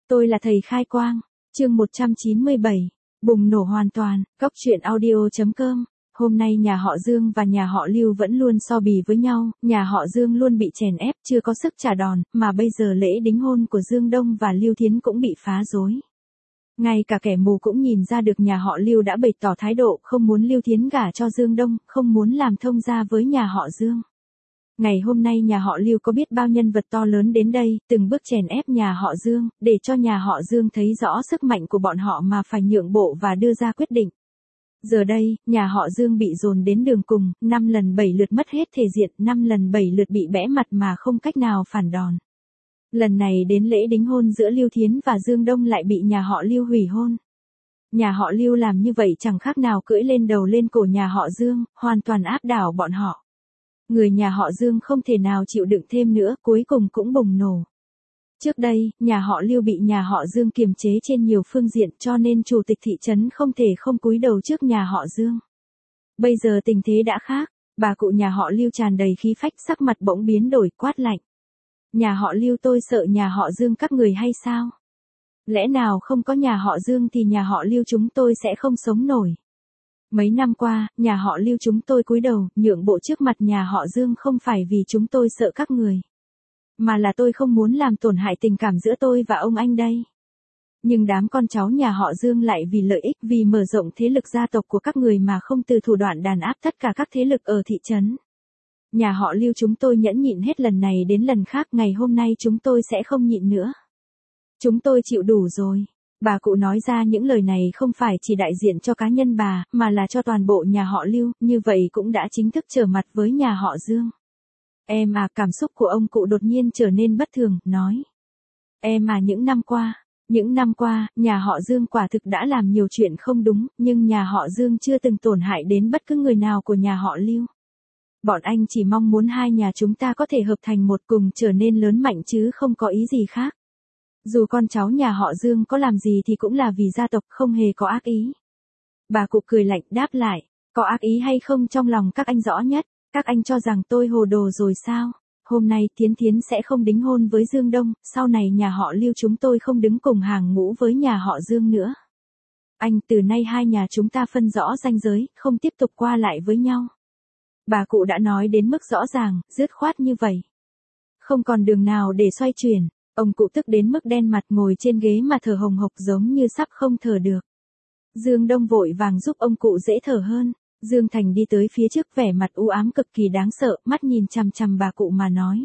Tôi là thầy khai quang. Chương 197. Bùng nổ hoàn toàn. Góc truyện audio.com. Hôm nay nhà họ Dương và nhà họ Lưu vẫn luôn so bì với nhau, nhà họ Dương luôn bị chèn ép, chưa có sức trả đòn, mà bây giờ lễ đính hôn của Dương Đông và Lưu Thiến cũng bị phá rối. Ngay cả kẻ mù cũng nhìn ra được nhà họ Lưu đã bày tỏ thái độ không muốn Lưu Thiến gả cho Dương Đông, không muốn làm thông gia với nhà họ Dương. Ngày hôm nay nhà họ Lưu có biết bao nhân vật to lớn đến đây, từng bước chèn ép nhà họ Dương, để cho nhà họ Dương thấy rõ sức mạnh của bọn họ mà phải nhượng bộ và đưa ra quyết định. Giờ đây, nhà họ Dương bị dồn đến đường cùng, 5 lần 7 lượt mất hết thể diện, 5 lần 7 lượt bị bẽ mặt mà không cách nào phản đòn. Lần này đến lễ đính hôn giữa Lưu Thiến và Dương Đông lại bị nhà họ Lưu hủy hôn. Nhà họ Lưu làm như vậy chẳng khác nào cưỡi lên đầu lên cổ nhà họ Dương, hoàn toàn áp đảo bọn họ. Người nhà họ Dương không thể nào chịu đựng thêm nữa, cuối cùng cũng bùng nổ. Trước đây, nhà họ Lưu bị nhà họ Dương kiềm chế trên nhiều phương diện cho nên chủ tịch thị trấn không thể không cúi đầu trước nhà họ Dương. Bây giờ tình thế đã khác, bà cụ nhà họ Lưu tràn đầy khí phách, sắc mặt bỗng biến đổi, quát lạnh. Nhà họ Lưu, tôi sợ nhà họ Dương các người hay sao? Lẽ nào không có nhà họ Dương thì nhà họ Lưu chúng tôi sẽ không sống nổi. Mấy năm qua, nhà họ Lưu chúng tôi cúi đầu, nhượng bộ trước mặt nhà họ Dương không phải vì chúng tôi sợ các người, mà là tôi không muốn làm tổn hại tình cảm giữa tôi và ông anh đây. Nhưng đám con cháu nhà họ Dương lại vì lợi ích, vì mở rộng thế lực gia tộc của các người mà không từ thủ đoạn đàn áp tất cả các thế lực ở thị trấn. Nhà họ Lưu chúng tôi nhẫn nhịn hết lần này đến lần khác, ngày hôm nay chúng tôi sẽ không nhịn nữa. Chúng tôi chịu đủ rồi. Bà cụ nói ra những lời này không phải chỉ đại diện cho cá nhân bà, mà là cho toàn bộ nhà họ Lưu, như vậy cũng đã chính thức trở mặt với nhà họ Dương. Em à, cảm xúc của ông cụ đột nhiên trở nên bất thường, nói. Em à, những năm qua, nhà họ Dương quả thực đã làm nhiều chuyện không đúng, nhưng nhà họ Dương chưa từng tổn hại đến bất cứ người nào của nhà họ Lưu. Bọn anh chỉ mong muốn hai nhà chúng ta có thể hợp thành một, cùng trở nên lớn mạnh chứ không có ý gì khác. Dù con cháu nhà họ Dương có làm gì thì cũng là vì gia tộc, không hề có ác ý. Bà cụ cười lạnh đáp lại, có ác ý hay không trong lòng các anh rõ nhất, các anh cho rằng tôi hồ đồ rồi sao? Hôm nay Thiến sẽ không đính hôn với Dương Đông, sau này nhà họ Lưu chúng tôi không đứng cùng hàng ngũ với nhà họ Dương nữa. Anh, từ nay hai nhà chúng ta phân rõ ranh giới, không tiếp tục qua lại với nhau. Bà cụ đã nói đến mức rõ ràng, dứt khoát như vậy. Không còn đường nào để xoay chuyển. Ông cụ tức đến mức đen mặt, ngồi trên ghế mà thở hồng hộc giống như sắp không thở được. Dương Đông vội vàng giúp ông cụ dễ thở hơn. Dương Thành đi tới phía trước, vẻ mặt u ám cực kỳ đáng sợ, mắt nhìn chằm chằm bà cụ mà nói.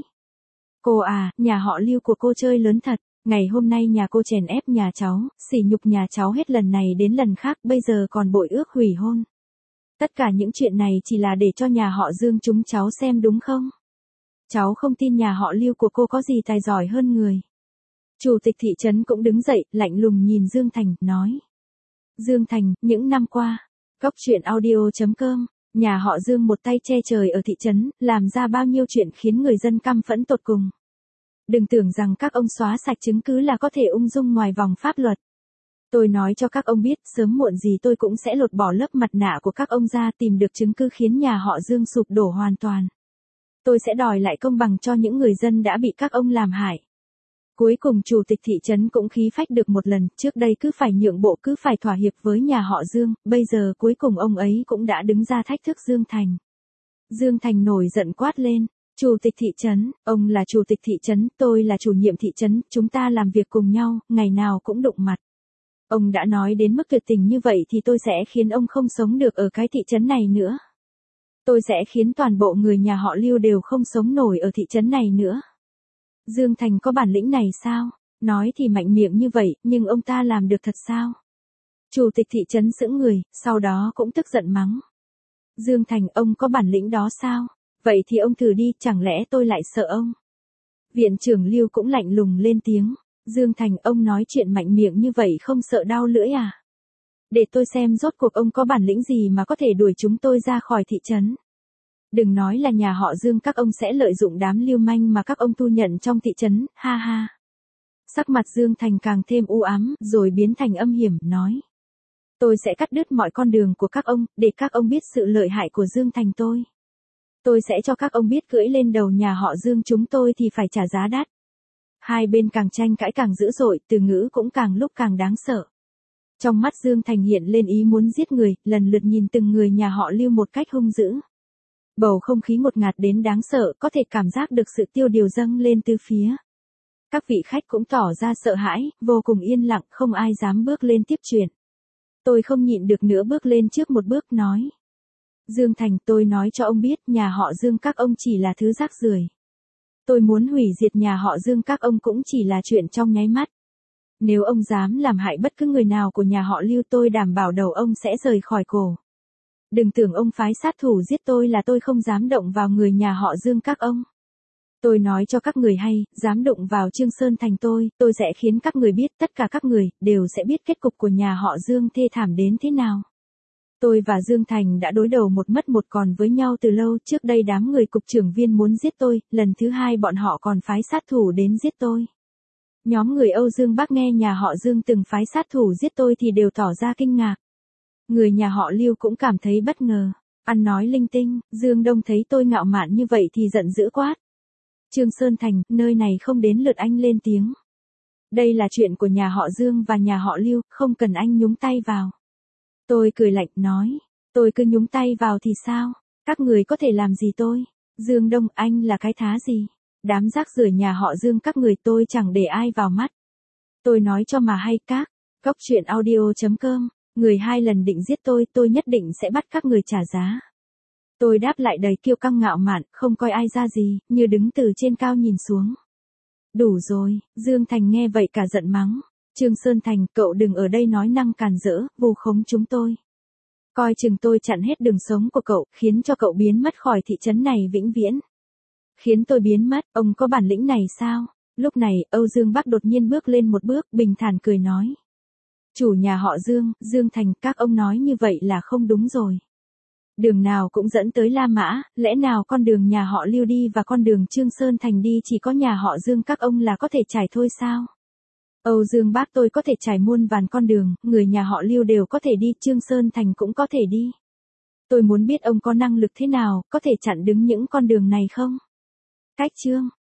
Cô à, nhà họ Lưu của cô chơi lớn thật. Ngày hôm nay nhà cô chèn ép nhà cháu, sỉ nhục nhà cháu hết lần này đến lần khác, bây giờ còn bội ước hủy hôn. Tất cả những chuyện này chỉ là để cho nhà họ Dương chúng cháu xem đúng không? Cháu không tin nhà họ Lưu của cô có gì tài giỏi hơn người. Chủ tịch thị trấn cũng đứng dậy, lạnh lùng nhìn Dương Thành, nói. Dương Thành, những năm qua, góc truyện audio.com, nhà họ Dương một tay che trời ở thị trấn, làm ra bao nhiêu chuyện khiến người dân căm phẫn tột cùng. Đừng tưởng rằng các ông xóa sạch chứng cứ là có thể ung dung ngoài vòng pháp luật. Tôi nói cho các ông biết, sớm muộn gì tôi cũng sẽ lột bỏ lớp mặt nạ của các ông ra, tìm được chứng cứ khiến nhà họ Dương sụp đổ hoàn toàn. Tôi sẽ đòi lại công bằng cho những người dân đã bị các ông làm hại. Cuối cùng chủ tịch thị trấn cũng khí phách được một lần, trước đây cứ phải nhượng bộ, cứ phải thỏa hiệp với nhà họ Dương, bây giờ cuối cùng ông ấy cũng đã đứng ra thách thức Dương Thành. Dương Thành nổi giận quát lên, chủ tịch thị trấn, ông là chủ tịch thị trấn, tôi là chủ nhiệm thị trấn, chúng ta làm việc cùng nhau, ngày nào cũng đụng mặt. Ông đã nói đến mức tuyệt tình như vậy thì tôi sẽ khiến ông không sống được ở cái thị trấn này nữa. Tôi sẽ khiến toàn bộ người nhà họ Lưu đều không sống nổi ở thị trấn này nữa. Dương Thành có bản lĩnh này sao? Nói thì mạnh miệng như vậy, nhưng ông ta làm được thật sao? Chủ tịch thị trấn sững người, sau đó cũng tức giận mắng. Dương Thành, ông có bản lĩnh đó sao? Vậy thì ông thử đi, chẳng lẽ tôi lại sợ ông? Viện trưởng Lưu cũng lạnh lùng lên tiếng. Dương Thành, ông nói chuyện mạnh miệng như vậy không sợ đau lưỡi à? Để tôi xem rốt cuộc ông có bản lĩnh gì mà có thể đuổi chúng tôi ra khỏi thị trấn. Đừng nói là nhà họ Dương các ông sẽ lợi dụng đám lưu manh mà các ông thu nhận trong thị trấn, ha ha. Sắc mặt Dương Thành càng thêm u ám, rồi biến thành âm hiểm, nói. Tôi sẽ cắt đứt mọi con đường của các ông, để các ông biết sự lợi hại của Dương Thành tôi. Tôi sẽ cho các ông biết cưỡi lên đầu nhà họ Dương chúng tôi thì phải trả giá đắt. Hai bên càng tranh cãi càng dữ dội, từ ngữ cũng càng lúc càng đáng sợ. Trong mắt Dương Thành hiện lên ý muốn giết người, lần lượt nhìn từng người nhà họ Lưu một cách hung dữ. Bầu không khí ngột ngạt đến đáng sợ, có thể cảm giác được sự tiêu điều dâng lên từ phía. Các vị khách cũng tỏ ra sợ hãi, vô cùng yên lặng, không ai dám bước lên tiếp chuyện. Tôi không nhịn được nữa bước lên trước một bước nói. Dương Thành, tôi nói cho ông biết, nhà họ Dương các ông chỉ là thứ rác rưởi. Tôi muốn hủy diệt nhà họ Dương các ông cũng chỉ là chuyện trong nháy mắt. Nếu ông dám làm hại bất cứ người nào của nhà họ Lưu, tôi đảm bảo đầu ông sẽ rời khỏi cổ. Đừng tưởng ông phái sát thủ giết tôi là tôi không dám động vào người nhà họ Dương các ông. Tôi nói cho các người hay, dám đụng vào Trương Sơn Thành tôi sẽ khiến các người biết, tất cả các người đều sẽ biết kết cục của nhà họ Dương thê thảm đến thế nào. Tôi và Dương Thành đã đối đầu một mất một còn với nhau từ lâu, trước đây đám người cục trưởng Viên muốn giết tôi, lần thứ hai bọn họ còn phái sát thủ đến giết tôi. Nhóm người Âu Dương Bắc nghe nhà họ Dương từng phái sát thủ giết tôi thì đều tỏ ra kinh ngạc. Người nhà họ Lưu cũng cảm thấy bất ngờ. Ăn nói linh tinh, Dương Đông thấy tôi ngạo mạn như vậy thì giận dữ quát. Trương Sơn Thành, nơi này không đến lượt anh lên tiếng. Đây là chuyện của nhà họ Dương và nhà họ Lưu, không cần anh nhúng tay vào. Tôi cười lạnh nói, tôi cứ nhúng tay vào thì sao? Các người có thể làm gì tôi? Dương Đông, anh là cái thá gì? Đám rác rưởi nhà họ Dương các người, tôi chẳng để ai vào mắt. Tôi nói cho mà hay các. Góc truyện audio.com. Người hai lần định giết tôi nhất định sẽ bắt các người trả giá. Tôi đáp lại đầy kiêu căng ngạo mạn, không coi ai ra gì, như đứng từ trên cao nhìn xuống. Đủ rồi, Dương Thành nghe vậy cả giận mắng. Trương Sơn Thành, cậu đừng ở đây nói năng càn rỡ, vu khống chúng tôi. Coi chừng tôi chặn hết đường sống của cậu, khiến cho cậu biến mất khỏi thị trấn này vĩnh viễn. Khiến tôi biến mất, ông có bản lĩnh này sao? Lúc này, Âu Dương Bắc đột nhiên bước lên một bước, bình thản cười nói. Chủ nhà họ Dương, Dương Thành, các ông nói như vậy là không đúng rồi. Đường nào cũng dẫn tới La Mã, lẽ nào con đường nhà họ Lưu đi và con đường Trương Sơn Thành đi chỉ có nhà họ Dương các ông là có thể trải thôi sao? Âu Dương Bác, tôi có thể trải muôn vàn con đường, người nhà họ Lưu đều có thể đi, Trương Sơn Thành cũng có thể đi. Tôi muốn biết ông có năng lực thế nào, có thể chặn đứng những con đường này không? Cách chương